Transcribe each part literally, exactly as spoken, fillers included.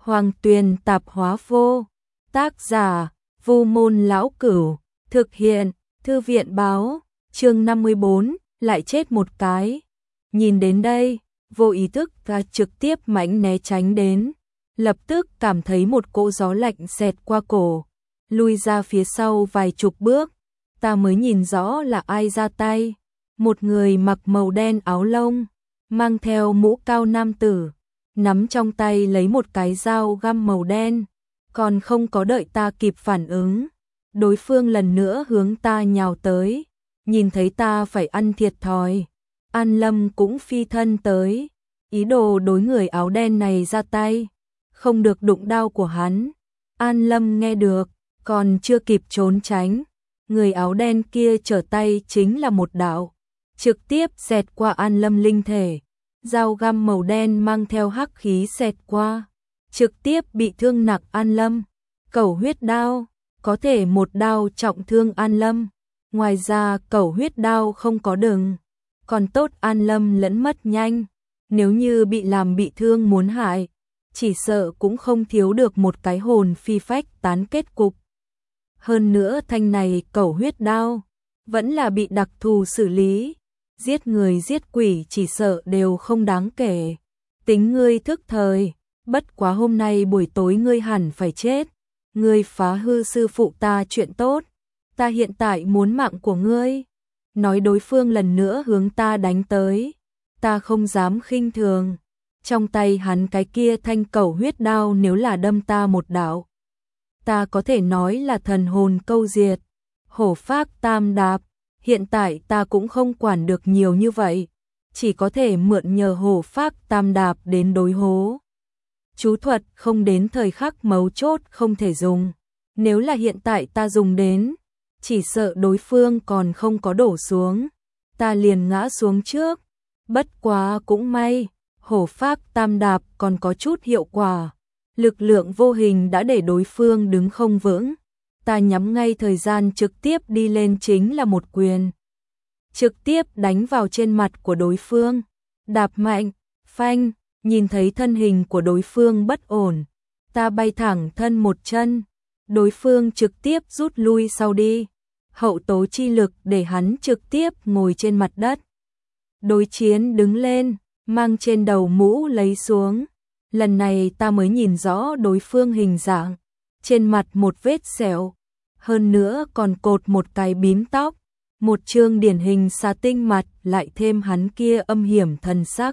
Hoàng Tuyền Tạp Hóa Vô. Tác giả: Vu Môn Lão Cửu. Thực hiện: Thư viện báo. Chương năm mươi bốn, lại chết một cái. Nhìn đến đây, vô ý thức ta trực tiếp mãnh né tránh đến, lập tức cảm thấy một cỗ gió lạnh xẹt qua cổ, lui ra phía sau vài chục bước, ta mới nhìn rõ là ai ra tay. Một người mặc màu đen áo lông, mang theo mũ cao nam tử, nắm trong tay lấy một cái dao găm màu đen, còn không có đợi ta kịp phản ứng, đối phương lần nữa hướng ta nhào tới. Nhìn thấy ta phải ăn thiệt thòi, An Lâm cũng phi thân tới, ý đồ đối người áo đen này ra tay, không được đụng đao của hắn. An Lâm nghe được, còn chưa kịp trốn tránh, người áo đen kia trở tay chính là một đạo, trực tiếp xẹt qua An Lâm linh thể, dao găm màu đen mang theo hắc khí xẹt qua, trực tiếp bị thương nặng An Lâm. Cẩu huyết đao, có thể một đao trọng thương An Lâm. Ngoài ra cẩu huyết đao không có đừng, còn tốt An Lâm lẫn mất nhanh, nếu như bị làm bị thương muốn hại, chỉ sợ cũng không thiếu được một cái hồn phi phách tán kết cục. Hơn nữa thanh này cẩu huyết đao, vẫn là bị đặc thù xử lý, giết người giết quỷ chỉ sợ đều không đáng kể. Tính ngươi thức thời, bất quá hôm nay buổi tối ngươi hẳn phải chết, ngươi phá hư sư phụ ta chuyện tốt. Ta hiện tại muốn mạng của ngươi. Nói đối phương lần nữa hướng ta đánh tới, ta không dám khinh thường. Trong tay hắn cái kia thanh cẩu huyết đao nếu là đâm ta một đạo, ta có thể nói là thần hồn câu diệt. Hổ phác tam đạp, hiện tại ta cũng không quản được nhiều như vậy, chỉ có thể mượn nhờ hổ phác tam đạp đến đối hố. Chú thuật không đến thời khắc mấu chốt không thể dùng, nếu là hiện tại ta dùng đến, chỉ sợ đối phương còn không có đổ xuống, ta liền ngã xuống trước. Bất quá cũng may, hổ phác tam đạp còn có chút hiệu quả, lực lượng vô hình đã để đối phương đứng không vững. Ta nhắm ngay thời gian trực tiếp đi lên chính là một quyền, trực tiếp đánh vào trên mặt của đối phương, đạp mạnh, phanh. Nhìn thấy thân hình của đối phương bất ổn, ta bay thẳng thân một chân, đối phương trực tiếp rút lui sau đi, hậu tố chi lực để hắn trực tiếp ngồi trên mặt đất. Đối chiến đứng lên, mang trên đầu mũ lấy xuống, lần này ta mới nhìn rõ đối phương hình dạng, trên mặt một vết sẹo, hơn nữa còn cột một cái bím tóc, một trương điển hình xà tinh mặt, lại thêm hắn kia âm hiểm thần sắc.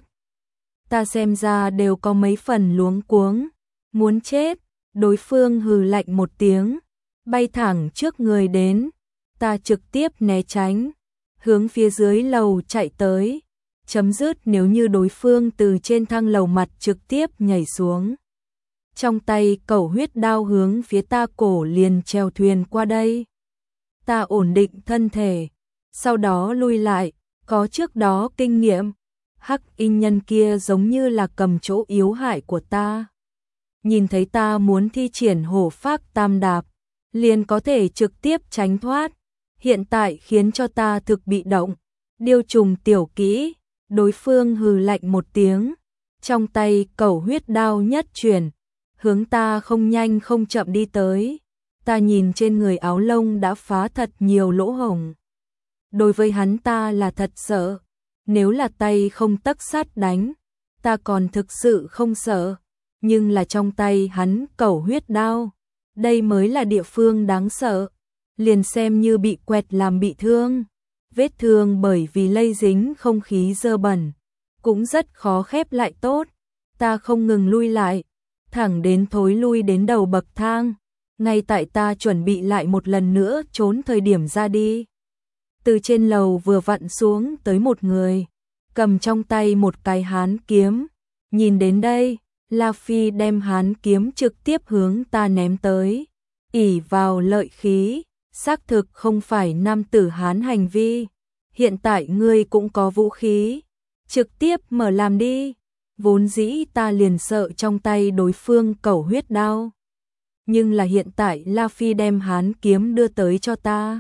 Ta xem ra đều có mấy phần luống cuống, muốn chết. Đối phương hừ lạnh một tiếng, bay thẳng trước người đến, ta trực tiếp né tránh, hướng phía dưới lầu chạy tới, chấm dứt nếu như đối phương từ trên thang lầu mặt trực tiếp nhảy xuống. Trong tay cẩu huyết đao hướng phía ta cổ liền chèo thuyền qua đây. Ta ổn định thân thể, sau đó lui lại, có trước đó kinh nghiệm. Hắc y nhân kia giống như là cầm chỗ yếu hại của ta. Nhìn thấy ta muốn thi triển hổ phác tam đạp, liền có thể trực tiếp tránh thoát. Hiện tại khiến cho ta thực bị động. Điêu trùng tiểu kỹ, đối phương hừ lạnh một tiếng. Trong tay cẩu huyết đao nhất chuyển, hướng ta không nhanh không chậm đi tới. Ta nhìn trên người áo lông đã phá thật nhiều lỗ hổng. Đối với hắn ta là thật sợ. Nếu là tay không tấc sắt đánh, ta còn thực sự không sợ, nhưng là trong tay hắn cẩu huyết đao, đây mới là địa phương đáng sợ. Liền xem như bị quẹt làm bị thương, vết thương bởi vì lây dính không khí dơ bẩn, cũng rất khó khép lại tốt. Ta không ngừng lui lại, thẳng đến thối lui đến đầu bậc thang, ngay tại ta chuẩn bị lại một lần nữa trốn thời điểm ra đi. Từ trên lầu vừa vặn xuống tới một người, cầm trong tay một cái hán kiếm. Nhìn đến đây, La Phi đem hán kiếm trực tiếp hướng ta ném tới. Ỷ vào lợi khí, xác thực không phải nam tử hán hành vi. Hiện tại ngươi cũng có vũ khí, trực tiếp mở làm đi. Vốn dĩ ta liền sợ trong tay đối phương cẩu huyết đao, nhưng là hiện tại La Phi đem hán kiếm đưa tới cho ta,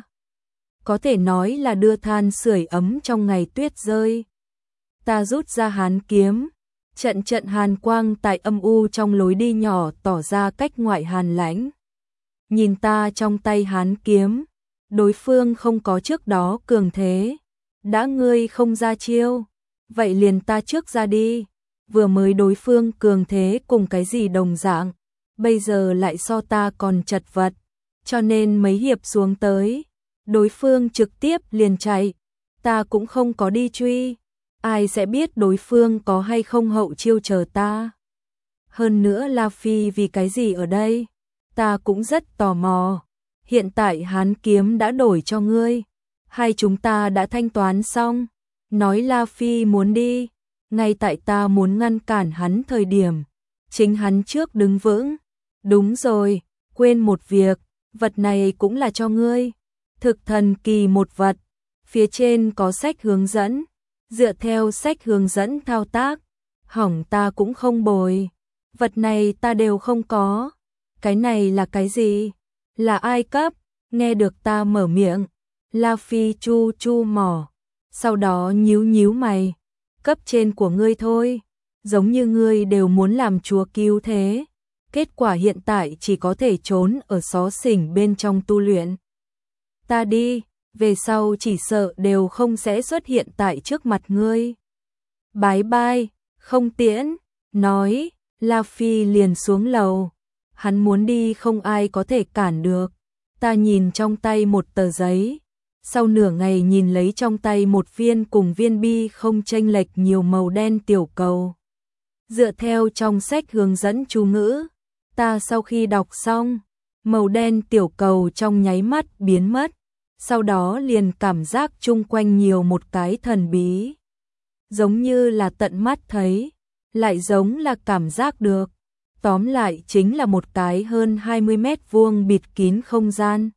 có thể nói là đưa than sưởi ấm trong ngày tuyết rơi. Ta rút ra hán kiếm, Trận trận hàn quang tại âm u trong lối đi nhỏ tỏ ra cách ngoại hàn lãnh. Nhìn ta trong tay hán kiếm, đối phương không có trước đó cường thế. Đã ngươi không ra chiêu, vậy liền ta trước ra đi. Vừa mới đối phương cường thế cùng cái gì đồng dạng, bây giờ lại so ta còn chật vật, cho nên mấy hiệp xuống tới, đối phương trực tiếp liền chạy, ta cũng không có đi truy, ai sẽ biết đối phương có hay không hậu chiêu chờ ta. Hơn nữa La Phi vì cái gì ở đây, ta cũng rất tò mò. Hiện tại hán kiếm đã đổi cho ngươi, hay chúng ta đã thanh toán xong? Nói La Phi muốn đi, ngay tại ta muốn ngăn cản hắn thời điểm, chính hắn trước đứng vững. Đúng rồi, quên một việc, vật này cũng là cho ngươi. Thực thần kỳ một vật, phía trên có sách hướng dẫn, dựa theo sách hướng dẫn thao tác, hỏng ta cũng không bồi. Vật này ta đều không có. Cái này là cái gì? Là ai cấp? Nghe được ta mở miệng, La Phi chu chu mỏ, sau đó nhíu nhíu mày. Cấp trên của ngươi thôi, giống như ngươi đều muốn làm chúa cứu thế. Kết quả hiện tại chỉ có thể trốn ở xó xỉnh bên trong tu luyện. Ta đi, về sau chỉ sợ đều không sẽ xuất hiện tại trước mặt ngươi. Bái bai, không tiễn, nói, La Phi liền xuống lầu. Hắn muốn đi không ai có thể cản được. Ta nhìn trong tay một tờ giấy, sau nửa ngày nhìn lấy trong tay một viên cùng viên bi không chênh lệch nhiều màu đen tiểu cầu. Dựa theo trong sách hướng dẫn chú ngữ, ta sau khi đọc xong, màu đen tiểu cầu trong nháy mắt biến mất, sau đó liền cảm giác chung quanh nhiều một cái thần bí. Giống như là tận mắt thấy, lại giống là cảm giác được. Tóm lại chính là một cái hơn hai mươi mét vuông bịt kín không gian.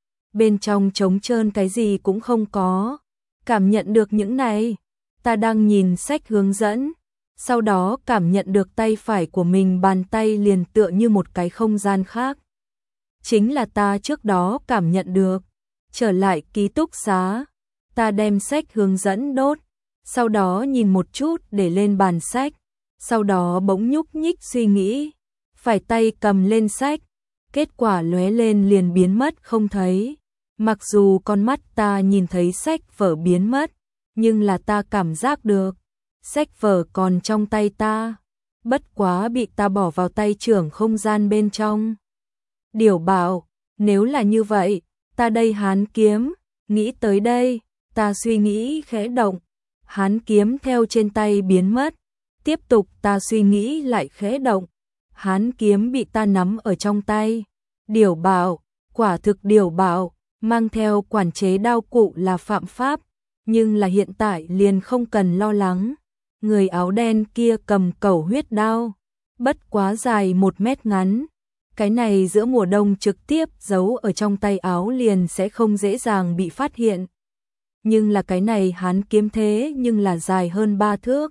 Bên trong trống trơn cái gì cũng không có. Cảm nhận được những này, ta đang nhìn sách hướng dẫn, sau đó cảm nhận được tay phải của mình bàn tay liền tựa như một cái không gian khác. Chính là ta trước đó cảm nhận được. Trở lại ký túc xá, ta đem sách hướng dẫn đốt, sau đó nhìn một chút để lên bàn sách, sau đó bỗng nhúc nhích suy nghĩ. Phải tay cầm lên sách, kết quả lóe lên liền biến mất không thấy. Mặc dù con mắt ta nhìn thấy sách vở biến mất, nhưng là ta cảm giác được, sách vở còn trong tay ta, bất quá bị ta bỏ vào tay trưởng không gian bên trong. Điểu bảo, nếu là như vậy, ta đây hán kiếm, nghĩ tới đây, ta suy nghĩ khẽ động, hán kiếm theo trên tay biến mất, tiếp tục ta suy nghĩ lại khẽ động. Hán kiếm bị ta nắm ở trong tay. Điểu bảo, quả thực điểu bảo, mang theo quản chế đao cụ là phạm pháp, nhưng là hiện tại liền không cần lo lắng. Người áo đen kia cầm cẩu huyết đao, bất quá dài một mét ngắn. Cái này giữa mùa đông trực tiếp giấu ở trong tay áo liền sẽ không dễ dàng bị phát hiện. Nhưng là cái này hán kiếm thế nhưng là dài hơn ba thước.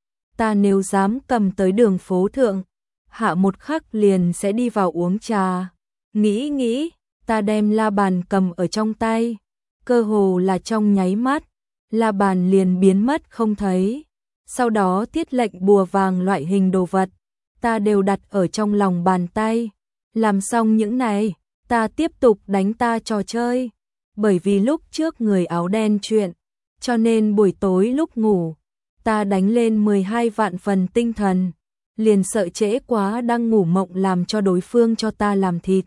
Ta nếu dám cầm tới đường phố thượng, hạ một khắc liền sẽ đi vào uống trà. Nghĩ nghĩ, ta đem la bàn cầm ở trong tay, cơ hồ là trong nháy mắt, la bàn liền biến mất không thấy. Sau đó thiết lệnh bùa vàng loại hình đồ vật, ta đều đặt ở trong lòng bàn tay. Làm xong những này, ta tiếp tục đánh ta trò chơi. Bởi vì lúc trước người áo đen chuyện, cho nên buổi tối lúc ngủ, ta đánh lên mười hai vạn phần tinh thần. Liền sợ trễ quá đang ngủ mộng làm cho đối phương cho ta làm thịt.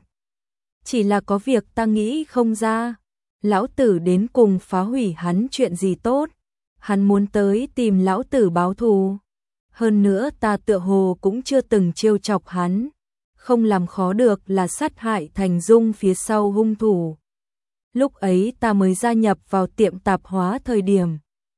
Chỉ là có việc ta nghĩ không ra, lão tử đến cùng phá hủy hắn chuyện gì tốt, hắn muốn tới tìm lão tử báo thù. Hơn nữa ta tựa hồ cũng chưa từng trêu chọc hắn, không làm khó được là sát hại Thành Dung phía sau hung thủ. Lúc ấy ta mới gia nhập vào tiệm tạp hóa thời điểm,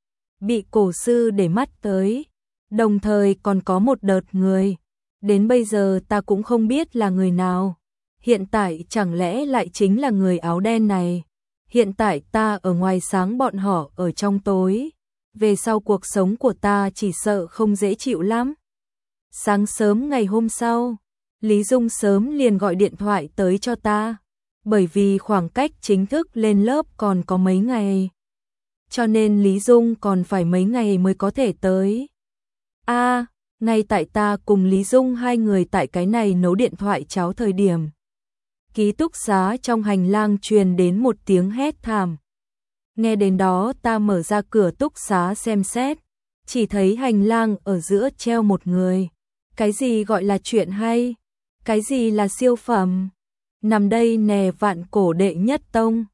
bị cổ sư để mắt tới. Đồng thời còn có một đợt người, đến bây giờ ta cũng không biết là người nào. Hiện tại chẳng lẽ lại chính là người áo đen này. Hiện tại ta ở ngoài sáng bọn họ ở trong tối. Về sau cuộc sống của ta chỉ sợ không dễ chịu lắm. Sáng sớm ngày hôm sau, Lý Dung sớm liền gọi điện thoại tới cho ta. Bởi vì khoảng cách chính thức lên lớp còn có mấy ngày, cho nên Lý Dung còn phải mấy ngày mới có thể tới. A, à, Ngay tại ta cùng Lý Dung hai người tại cái này nấu điện thoại cháo thời điểm. Ký túc xá trong hành lang truyền đến một tiếng hét thảm. Nghe đến đó ta mở ra cửa túc xá xem xét, chỉ thấy hành lang ở giữa treo một người. Cái gì gọi là chuyện hay? Cái gì là siêu phẩm? Nằm đây nè vạn cổ đệ nhất tông.